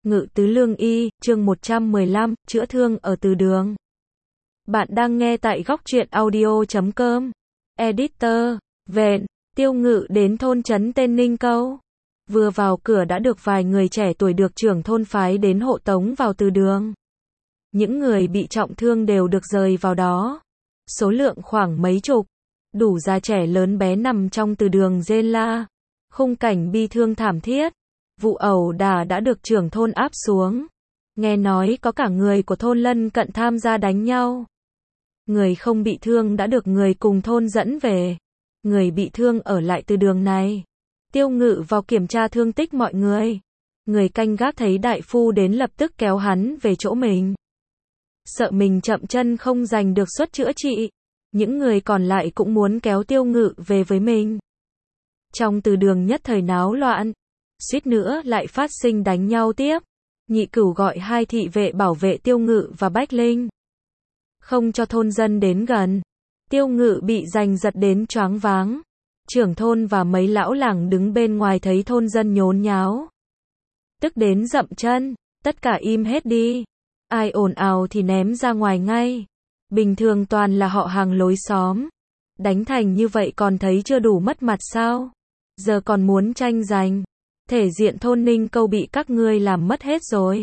Ngự tứ lương y, chương 115, chữa thương ở từ đường. Bạn đang nghe tại góc truyện audio.com. Editor, Vện, Tiêu Ngự đến thôn trấn tên Ninh Câu. Vừa vào cửa đã được vài người trẻ tuổi được trưởng thôn phái đến hộ tống vào từ đường. Những người bị trọng thương đều được rời vào đó. Số lượng khoảng mấy chục. Đủ già trẻ lớn bé nằm trong từ đường rên la. Khung cảnh bi thương thảm thiết. Vụ ẩu đả đã được trưởng thôn áp xuống. Nghe nói có cả người của thôn lân cận tham gia đánh nhau. Người không bị thương đã được người cùng thôn dẫn về. Người bị thương ở lại từ đường này. Tiêu Ngự vào kiểm tra thương tích mọi người. Người canh gác thấy đại phu đến lập tức kéo hắn về chỗ mình. Sợ mình chậm chân không giành được suất chữa trị. Những người còn lại cũng muốn kéo Tiêu Ngự về với mình. Trong từ đường nhất thời náo loạn. Suýt nữa lại phát sinh đánh nhau tiếp. Nhị Cửu gọi hai thị vệ bảo vệ Tiêu Ngự và Bách Linh. Không cho thôn dân đến gần. Tiêu Ngự bị giành giật đến choáng váng. Trưởng thôn và mấy lão làng đứng bên ngoài thấy thôn dân nhốn nháo. Tức đến dậm chân, tất cả im hết đi. Ai ồn ào thì ném ra ngoài ngay. Bình thường toàn là họ hàng lối xóm. Đánh thành như vậy còn thấy chưa đủ mất mặt sao? Giờ còn muốn tranh giành. Thể diện thôn Ninh Câu bị các ngươi làm mất hết rồi.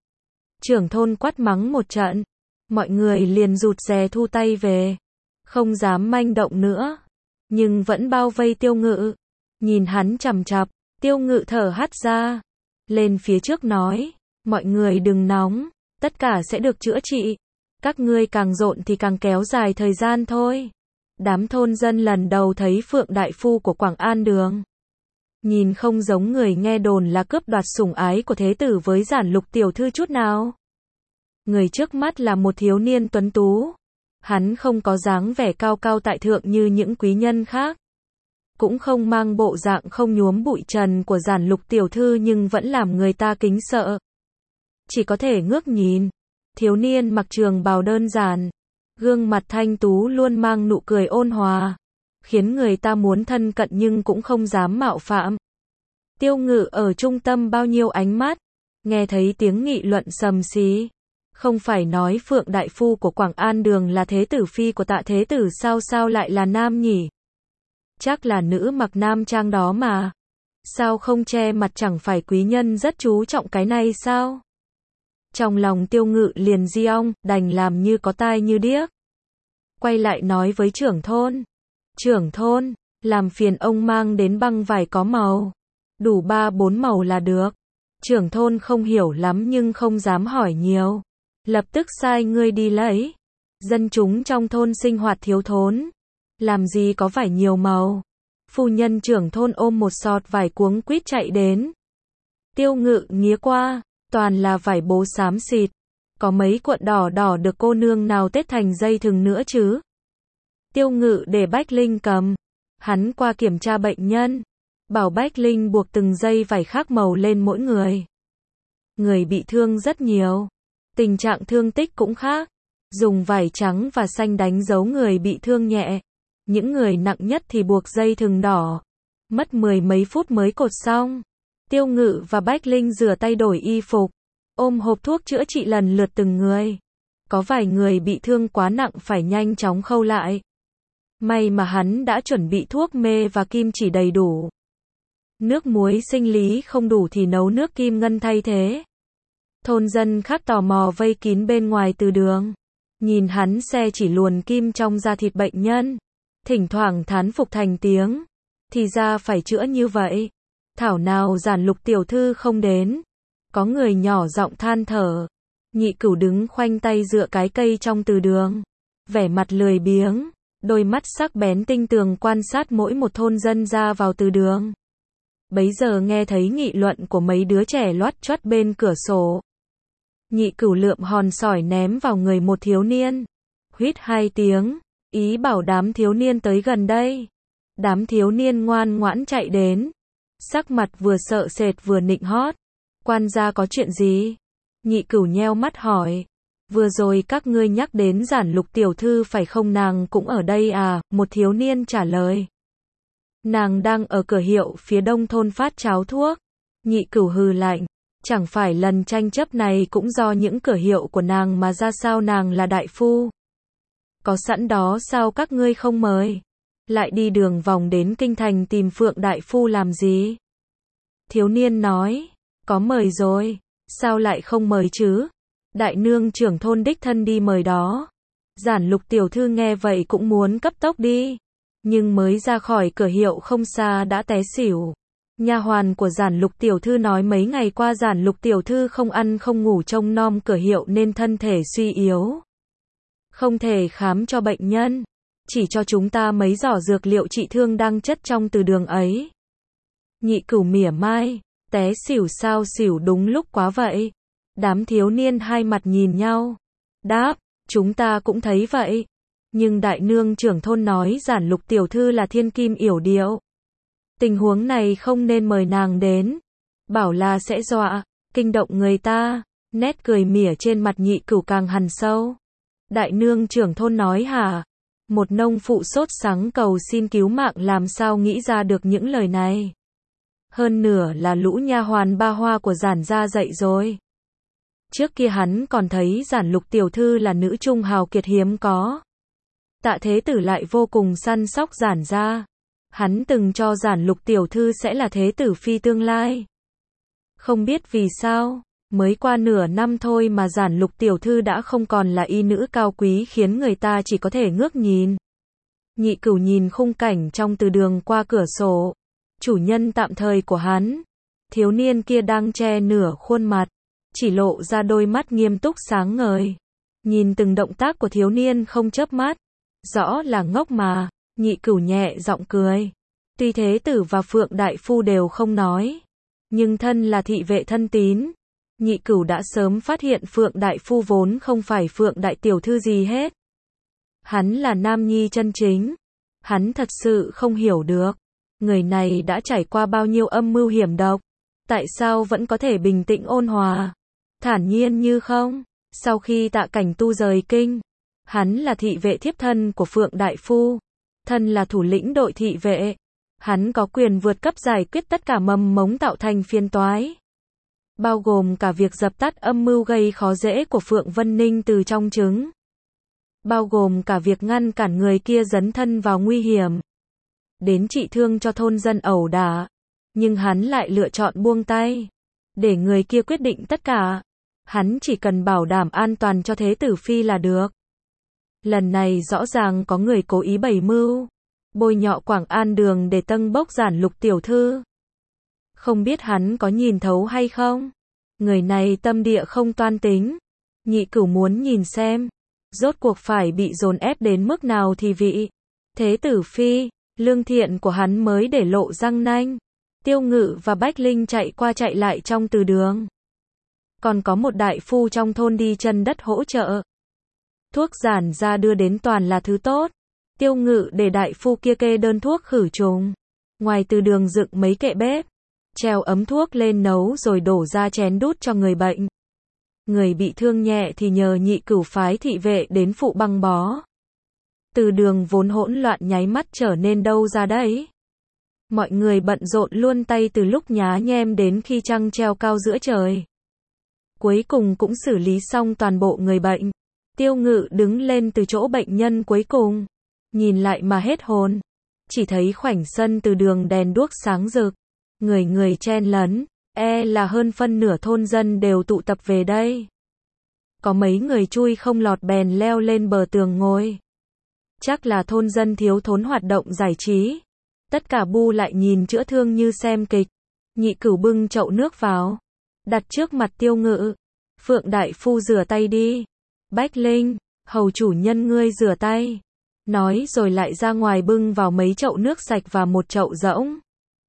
Trưởng thôn quát mắng một trận. Mọi người liền rụt rè thu tay về. Không dám manh động nữa. Nhưng vẫn bao vây Tiêu Ngự. Nhìn hắn chằm chặp. Tiêu Ngự thở hắt ra. Lên phía trước nói. Mọi người đừng nóng. Tất cả sẽ được chữa trị. Các ngươi càng rộn thì càng kéo dài thời gian thôi. Đám thôn dân lần đầu thấy Phượng Đại Phu của Quảng An Đường. Nhìn không giống người nghe đồn là cướp đoạt sủng ái của thế tử với Giản Lục tiểu thư chút nào. Người trước mắt là một thiếu niên tuấn tú. Hắn không có dáng vẻ cao cao tại thượng như những quý nhân khác. Cũng không mang bộ dạng không nhuốm bụi trần của Giản Lục tiểu thư nhưng vẫn làm người ta kính sợ. Chỉ có thể ngước nhìn. Thiếu niên mặc trường bào đơn giản. Gương mặt thanh tú luôn mang nụ cười ôn hòa. Khiến người ta muốn thân cận nhưng cũng không dám mạo phạm. Tiêu Ngự ở trung tâm bao nhiêu ánh mắt. Nghe thấy tiếng nghị luận sầm xí. Không phải nói Phượng Đại Phu của Quảng An Đường là thế tử phi của Tạ thế tử sao lại là nam nhỉ? Chắc là nữ mặc nam trang đó mà. Sao không che mặt chẳng phải quý nhân rất chú trọng cái này sao? Trong lòng Tiêu Ngự liền diong, đành làm như có tai như điếc. Quay lại nói với trưởng thôn. Trưởng thôn, làm phiền ông mang đến băng vải có màu. Đủ 3-4 màu là được. Trưởng thôn không hiểu lắm nhưng không dám hỏi nhiều. Lập tức sai ngươi đi lấy. Dân chúng trong thôn sinh hoạt thiếu thốn. Làm gì có vải nhiều màu. Phu nhân trưởng thôn ôm một sọt vải cuống quýt chạy đến. Tiêu Ngự nghía qua. Toàn là vải bố xám xịt. Có mấy cuộn đỏ đỏ được cô nương nào tết thành dây thừng nữa chứ? Tiêu Ngự để Bách Linh cầm. Hắn qua kiểm tra bệnh nhân. Bảo Bách Linh buộc từng dây vải khác màu lên mỗi người. Người bị thương rất nhiều. Tình trạng thương tích cũng khác. Dùng vải trắng và xanh đánh dấu người bị thương nhẹ. Những người nặng nhất thì buộc dây thừng đỏ. Mất 10 mấy phút mới cột xong. Tiêu Ngự và Bách Linh rửa tay đổi y phục. Ôm hộp thuốc chữa trị lần lượt từng người. Có vài người bị thương quá nặng phải nhanh chóng khâu lại. May mà hắn đã chuẩn bị thuốc mê và kim chỉ đầy đủ. Nước muối sinh lý không đủ thì nấu nước kim ngân thay thế. Thôn dân khác tò mò vây kín bên ngoài từ đường. Nhìn hắn xe chỉ luồn kim trong da thịt bệnh nhân. Thỉnh thoảng thán phục thành tiếng. Thì ra phải chữa như vậy. Thảo nào Giản Lục tiểu thư không đến. Có người nhỏ giọng than thở. Nhị Cửu đứng khoanh tay dựa cái cây trong từ đường. Vẻ mặt lười biếng. Đôi mắt sắc bén tinh tường quan sát mỗi một thôn dân ra vào từ đường. Bấy giờ nghe thấy nghị luận của mấy đứa trẻ loắt choắt bên cửa sổ. Nhị Cửu lượm hòn sỏi ném vào người một thiếu niên. Huýt 2 tiếng. Ý bảo đám thiếu niên tới gần đây. Đám thiếu niên ngoan ngoãn chạy đến. Sắc mặt vừa sợ sệt vừa nịnh hót. Quan gia có chuyện gì? Nhị Cửu nheo mắt hỏi. Vừa rồi các ngươi nhắc đến Giản Lục tiểu thư phải không, nàng cũng ở đây à? Một thiếu niên trả lời. Nàng đang ở cửa hiệu phía đông thôn phát cháo thuốc. Nhị Cửu hừ lạnh. Chẳng phải lần tranh chấp này cũng do những cửa hiệu của nàng mà ra, sao nàng là đại phu? Có sẵn đó sao các ngươi không mời? Lại đi đường vòng đến kinh thành tìm Phượng đại phu làm gì? Thiếu niên nói, có mời rồi, sao lại không mời chứ? Đại nương trưởng thôn đích thân đi mời đó. Giản Lục tiểu thư nghe vậy cũng muốn cấp tốc đi, nhưng mới ra khỏi cửa hiệu không xa đã té xỉu. Nha hoàn của Giản Lục tiểu thư nói mấy ngày qua Giản Lục tiểu thư không ăn không ngủ trông nom cửa hiệu nên thân thể suy yếu, không thể khám cho bệnh nhân, chỉ cho chúng ta mấy giỏ dược liệu trị thương đang chất trong từ đường ấy. Nhị Cửu mỉa mai, té xỉu sao xỉu đúng lúc quá vậy. Đám thiếu niên hai mặt nhìn nhau, đáp, chúng ta cũng thấy vậy, nhưng đại nương trưởng thôn nói Giản Lục tiểu thư là thiên kim yểu điệu, tình huống này không nên mời nàng đến, bảo là sẽ dọa, kinh động người ta. Nét cười mỉa trên mặt Nhị Cửu càng hằn sâu. Đại nương trưởng thôn nói hả? Một nông phụ sốt sắng cầu xin cứu mạng làm sao nghĩ ra được những lời này. Hơn nửa là lũ nha hoàn ba hoa của Giản gia dạy rồi. Trước kia hắn còn thấy Giản Lục tiểu thư là nữ trung hào kiệt hiếm có. Tạ thế tử lại vô cùng săn sóc Giản gia. Hắn từng cho Giản Lục tiểu thư sẽ là thế tử phi tương lai. Không biết vì sao, mới qua nửa năm thôi mà Giản Lục tiểu thư đã không còn là y nữ cao quý khiến người ta chỉ có thể ngước nhìn. Nhị Cửu nhìn khung cảnh trong từ đường qua cửa sổ. Chủ nhân tạm thời của hắn, thiếu niên kia đang che nửa khuôn mặt, chỉ lộ ra đôi mắt nghiêm túc sáng ngời. Nhìn từng động tác của thiếu niên không chớp mắt, rõ là ngốc mà. Nhị Cửu nhẹ giọng cười. Tuy thế tử và Phượng đại phu đều không nói, nhưng thân là thị vệ thân tín, Nhị Cửu đã sớm phát hiện Phượng đại phu vốn không phải Phượng đại tiểu thư gì hết. Hắn là nam nhi chân chính. Hắn thật sự không hiểu được, người này đã trải qua bao nhiêu âm mưu hiểm độc, tại sao vẫn có thể bình tĩnh ôn hòa, thản nhiên như không. Sau khi Tạ Cảnh Tu rời kinh, hắn là thị vệ thiếp thân của Phượng đại phu, thân là thủ lĩnh đội thị vệ, hắn có quyền vượt cấp giải quyết tất cả mầm mống tạo thành phiền toái, bao gồm cả việc dập tắt âm mưu gây khó dễ của Phượng Vân Ninh từ trong trứng, bao gồm cả việc ngăn cản người kia dấn thân vào nguy hiểm, đến trị thương cho thôn dân ẩu đả, nhưng hắn lại lựa chọn buông tay, để người kia quyết định tất cả. Hắn chỉ cần bảo đảm an toàn cho thế tử phi là được. Lần này rõ ràng có người cố ý bày mưu, bôi nhọ Quảng An đường để tâng bốc Giản Lục tiểu thư. Không biết hắn có nhìn thấu hay không? Người này tâm địa không toan tính. Nhị Cửu muốn nhìn xem, rốt cuộc phải bị dồn ép đến mức nào thì vị thế tử phi, lương thiện của hắn mới để lộ răng nanh. Tiêu Ngự và Bách Linh chạy qua chạy lại trong từ đường. Còn có một đại phu trong thôn đi chân đất hỗ trợ. Thuốc Giản gia đưa đến toàn là thứ tốt. Tiêu Ngự để đại phu kia kê đơn thuốc khử trùng. Ngoài từ đường dựng mấy kệ bếp, treo ấm thuốc lên nấu rồi đổ ra chén đút cho người bệnh. Người bị thương nhẹ thì nhờ Nhị Cửu phái thị vệ đến phụ băng bó. Từ đường vốn hỗn loạn nháy mắt trở nên đâu ra đấy. Mọi người bận rộn luôn tay từ lúc nhá nhem đến khi trăng treo cao giữa trời. Cuối cùng cũng xử lý xong toàn bộ người bệnh. Tiêu Ngự đứng lên từ chỗ bệnh nhân cuối cùng, nhìn lại mà hết hồn. Chỉ thấy khoảnh sân từ đường đèn đuốc sáng rực, người người chen lấn, là hơn phân nửa thôn dân đều tụ tập về đây. Có mấy người chui không lọt bèn leo lên bờ tường ngồi. Chắc là thôn dân thiếu thốn hoạt động giải trí. Tất cả bu lại nhìn chữa thương như xem kịch. Nhị Cửu bưng chậu nước vào, đặt trước mặt Tiêu Ngự. Phượng đại phu rửa tay đi. Bách Linh, hầu chủ nhân ngươi rửa tay. Nói rồi lại ra ngoài bưng vào mấy chậu nước sạch và một chậu rỗng.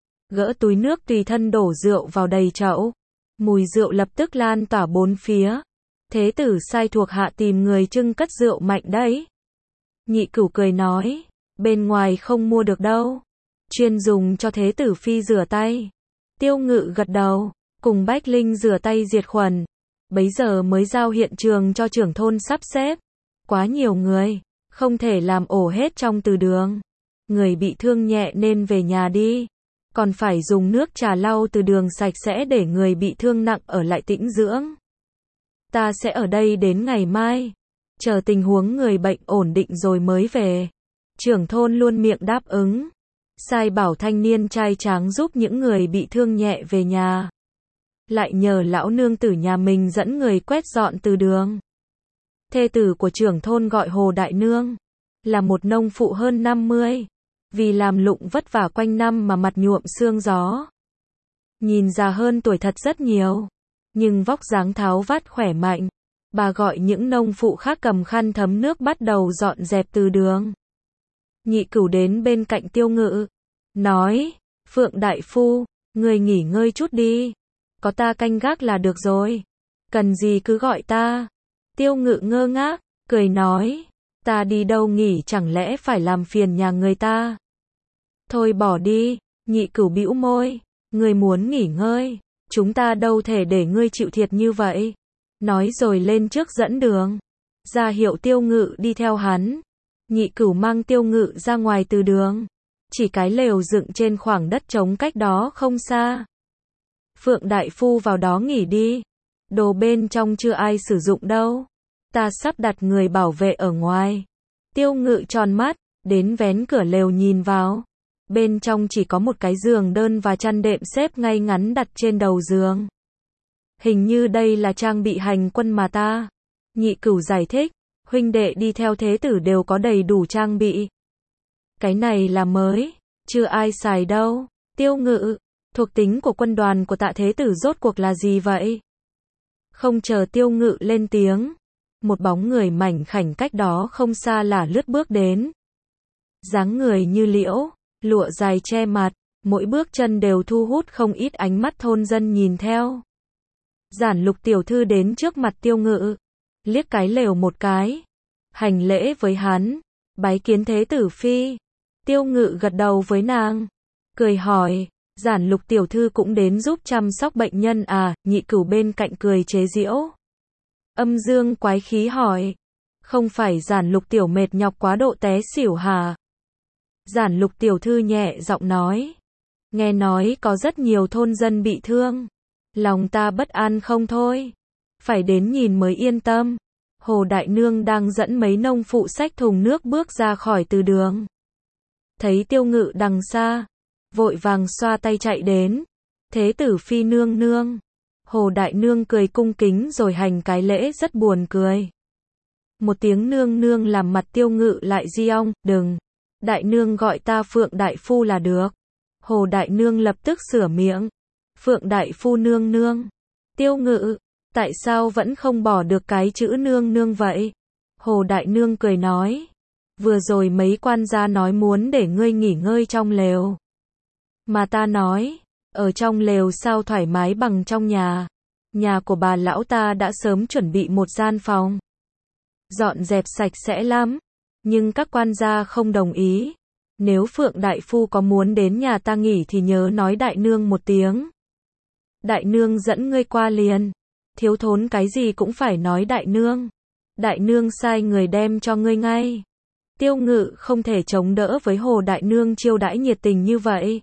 Gỡ túi nước tùy thân đổ rượu vào đầy chậu. Mùi rượu lập tức lan tỏa bốn phía. Thế tử sai thuộc hạ tìm người trưng cất rượu mạnh đấy. Nhị Cửu cười nói, bên ngoài không mua được đâu. Chuyên dùng cho thế tử phi rửa tay. Tiêu Ngự gật đầu, cùng Bách Linh rửa tay diệt khuẩn. Bấy giờ mới giao hiện trường cho trưởng thôn sắp xếp. Quá nhiều người, không thể làm ổ hết trong từ đường. Người bị thương nhẹ nên về nhà đi. còn phải dùng nước trà lau từ đường sạch sẽ để người bị thương nặng ở lại tĩnh dưỡng. Ta sẽ ở đây đến ngày mai, chờ tình huống người bệnh ổn định rồi mới về. Trưởng thôn luôn miệng đáp ứng, sai bảo thanh niên trai tráng giúp những người bị thương nhẹ về nhà. Lại nhờ lão nương tử nhà mình dẫn người quét dọn từ đường. Thê tử của trưởng thôn gọi Hồ Đại Nương, là một nông phụ hơn 50. Vì làm lụng vất vả quanh năm mà mặt nhuộm sương gió. Nhìn già hơn tuổi thật rất nhiều, nhưng vóc dáng tháo vát khỏe mạnh. Bà gọi những nông phụ khác cầm khăn thấm nước bắt đầu dọn dẹp từ đường. Nhị Cửu đến bên cạnh Tiêu Ngự, nói, Phượng đại phu, người nghỉ ngơi chút đi, có ta canh gác là được rồi, cần gì cứ gọi ta. Tiêu Ngự ngơ ngác, cười nói, ta đi đâu nghỉ chẳng lẽ phải làm phiền nhà người ta. Thôi bỏ đi. Nhị Cửu bĩu môi, người muốn nghỉ ngơi, chúng ta đâu thể để ngươi chịu thiệt như vậy. Nói rồi lên trước dẫn đường, ra hiệu Tiêu Ngự đi theo hắn. Nhị Cửu mang Tiêu Ngự ra ngoài từ đường, chỉ cái lều dựng trên khoảng đất trống cách đó không xa. Phượng đại phu vào đó nghỉ đi, đồ bên trong chưa ai sử dụng đâu, ta sắp đặt người bảo vệ ở ngoài. Tiêu Ngự tròn mắt, đến vén cửa lều nhìn vào. Bên trong chỉ có một cái giường đơn và chăn đệm xếp ngay ngắn đặt trên đầu giường. Hình như đây là trang bị hành quân mà ta. Nhị Cửu giải thích, huynh đệ đi theo thế tử đều có đầy đủ trang bị. Cái này là mới, chưa ai xài đâu. Tiêu Ngự, thuộc tính của quân đoàn của Tạ thế tử rốt cuộc là gì vậy? Không chờ Tiêu Ngự lên tiếng, một bóng người mảnh khảnh cách đó không xa là lướt bước đến. Dáng người như liễu, lụa dài che mặt, mỗi bước chân đều thu hút không ít ánh mắt thôn dân nhìn theo. Giản Lục tiểu thư đến trước mặt Tiêu Ngự, liếc cái lều một cái, hành lễ với hắn, bái kiến thế tử phi. Tiêu Ngự gật đầu với nàng, cười hỏi, Giản Lục tiểu thư cũng đến giúp chăm sóc bệnh nhân à? Nhị Cửu bên cạnh cười chế giễu. Âm dương quái khí hỏi, không phải Giản Lục tiểu mệt nhọc quá độ té xỉu hả? Giản Lục tiểu thư nhẹ giọng nói, nghe nói có rất nhiều thôn dân bị thương, lòng ta bất an không thôi, phải đến nhìn mới yên tâm. Hồ Đại Nương đang dẫn mấy nông phụ xách thùng nước bước ra khỏi từ đường. Thấy Tiêu Ngự đằng xa, vội vàng xoa tay chạy đến. Thế tử phi nương nương. Hồ Đại Nương cười cung kính rồi hành cái lễ rất buồn cười. Một tiếng nương nương làm mặt Tiêu Ngự lại di ong, đừng. Đại Nương gọi ta Phượng đại phu là được. Hồ Đại Nương lập tức sửa miệng. Phượng đại phu nương nương. Tiêu Ngự, tại sao vẫn không bỏ được cái chữ nương nương vậy? Hồ Đại Nương cười nói, vừa rồi mấy quan gia nói muốn để ngươi nghỉ ngơi trong lều. Mà ta nói, ở trong lều sao thoải mái bằng trong nhà. Nhà của bà lão ta đã sớm chuẩn bị một gian phòng, dọn dẹp sạch sẽ lắm. Nhưng các quan gia không đồng ý. Nếu Phượng đại phu có muốn đến nhà ta nghỉ thì nhớ nói Đại Nương một tiếng. Đại Nương dẫn ngươi qua liền. Thiếu thốn cái gì cũng phải nói Đại Nương. Đại Nương sai người đem cho ngươi ngay. Tiêu Ngự không thể chống đỡ với Hồ Đại Nương chiêu đãi nhiệt tình như vậy.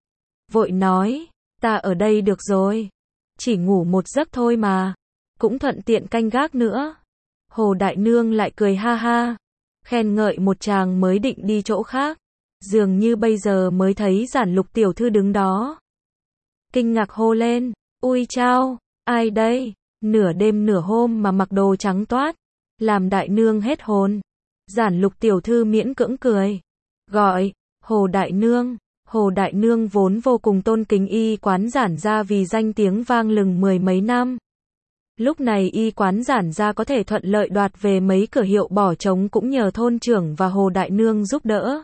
Vội nói, ta ở đây được rồi. Chỉ ngủ một giấc thôi mà. Cũng thuận tiện canh gác nữa. Hồ Đại Nương lại cười ha ha. Khen ngợi một chàng mới định đi chỗ khác. Dường như bây giờ mới thấy Giản Lục tiểu thư đứng đó. Kinh ngạc hô lên, ui chao, ai đây? Nửa đêm nửa hôm mà mặc đồ trắng toát, làm Đại Nương hết hồn. Giản Lục tiểu thư miễn cưỡng cười, gọi, Hồ Đại Nương. Hồ Đại Nương vốn vô cùng tôn kính y quán Giản gia vì danh tiếng vang lừng mười mấy năm. Lúc này y quán Giản gia có thể thuận lợi đoạt về mấy cửa hiệu bỏ trống cũng nhờ thôn trưởng và Hồ Đại Nương giúp đỡ.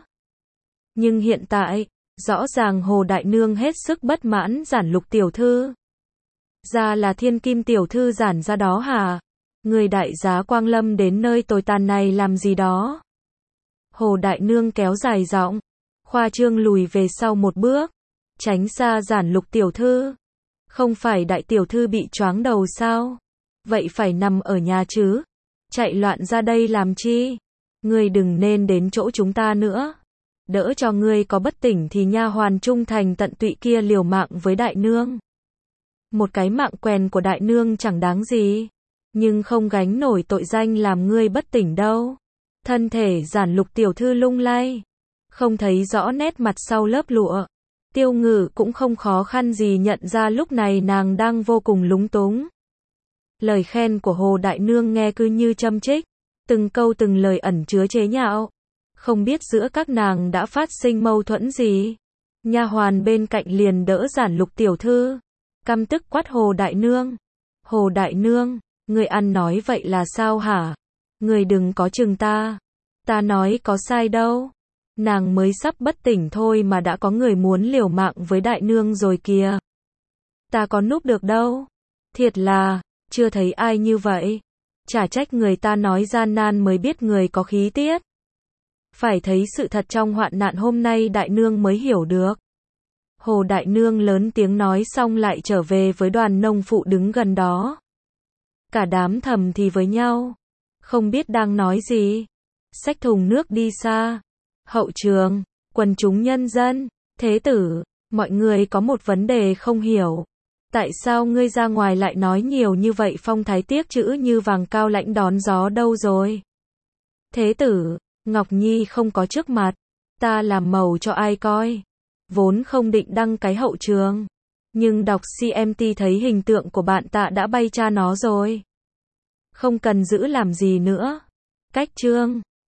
Nhưng hiện tại, rõ ràng Hồ Đại Nương hết sức bất mãn Giản Lục tiểu thư. Ra là thiên kim tiểu thư Giản gia đó hả? Người đại giá Quang Lâm đến nơi tồi tàn này làm gì đó? Hồ Đại Nương kéo dài giọng, khoa trương lùi về sau một bước, tránh xa Giản Lục tiểu thư. Không phải đại tiểu thư bị choáng đầu sao? Vậy phải nằm ở nhà chứ? Chạy loạn ra đây làm chi? Ngươi đừng nên đến chỗ chúng ta nữa. đỡ cho ngươi có bất tỉnh thì nha hoàn trung thành tận tụy kia liều mạng với đại nương. Một cái mạng quèn của đại nương chẳng đáng gì, nhưng không gánh nổi tội danh làm ngươi bất tỉnh đâu. Thân thể Giản Lục tiểu thư lung lay, không thấy rõ nét mặt sau lớp lụa. Tiêu Ngự cũng không khó khăn gì nhận ra lúc này nàng đang vô cùng lúng túng. Lời khen của Hồ đại nương nghe cứ như châm chích, từng câu từng lời ẩn chứa chế nhạo. Không biết giữa các nàng đã phát sinh mâu thuẫn gì. Nha hoàn bên cạnh liền đỡ Giản Lục tiểu thư, căm tức quát Hồ đại nương. Hồ đại nương, người ăn nói vậy là sao hả? Người đừng có chừng ta. Ta nói có sai đâu. Nàng mới sắp bất tỉnh thôi mà đã có người muốn liều mạng với đại nương rồi kìa. Ta có núp được đâu. Thiệt là, chưa thấy ai như vậy. Chả trách người ta nói gian nan mới biết người có khí tiết. Phải thấy sự thật trong hoạn nạn hôm nay đại nương mới hiểu được. Hồ đại nương lớn tiếng nói xong lại trở về với đoàn nông phụ đứng gần đó. Cả đám thầm thì với nhau, không biết đang nói gì. Xách thùng nước đi xa. Hậu trường, quần chúng nhân dân, thế tử, mọi người có một vấn đề không hiểu. Tại sao ngươi ra ngoài lại nói nhiều như vậy, phong thái tiếc chữ như vàng cao lãnh đón gió đâu rồi? Thế tử, Ngọc Nhi không có trước mặt, ta làm màu cho ai coi. Vốn không định đăng cái hậu trường, nhưng đọc CMT thấy hình tượng của bạn Tạ đã bay cha nó rồi. Không cần giữ làm gì nữa. Cách chương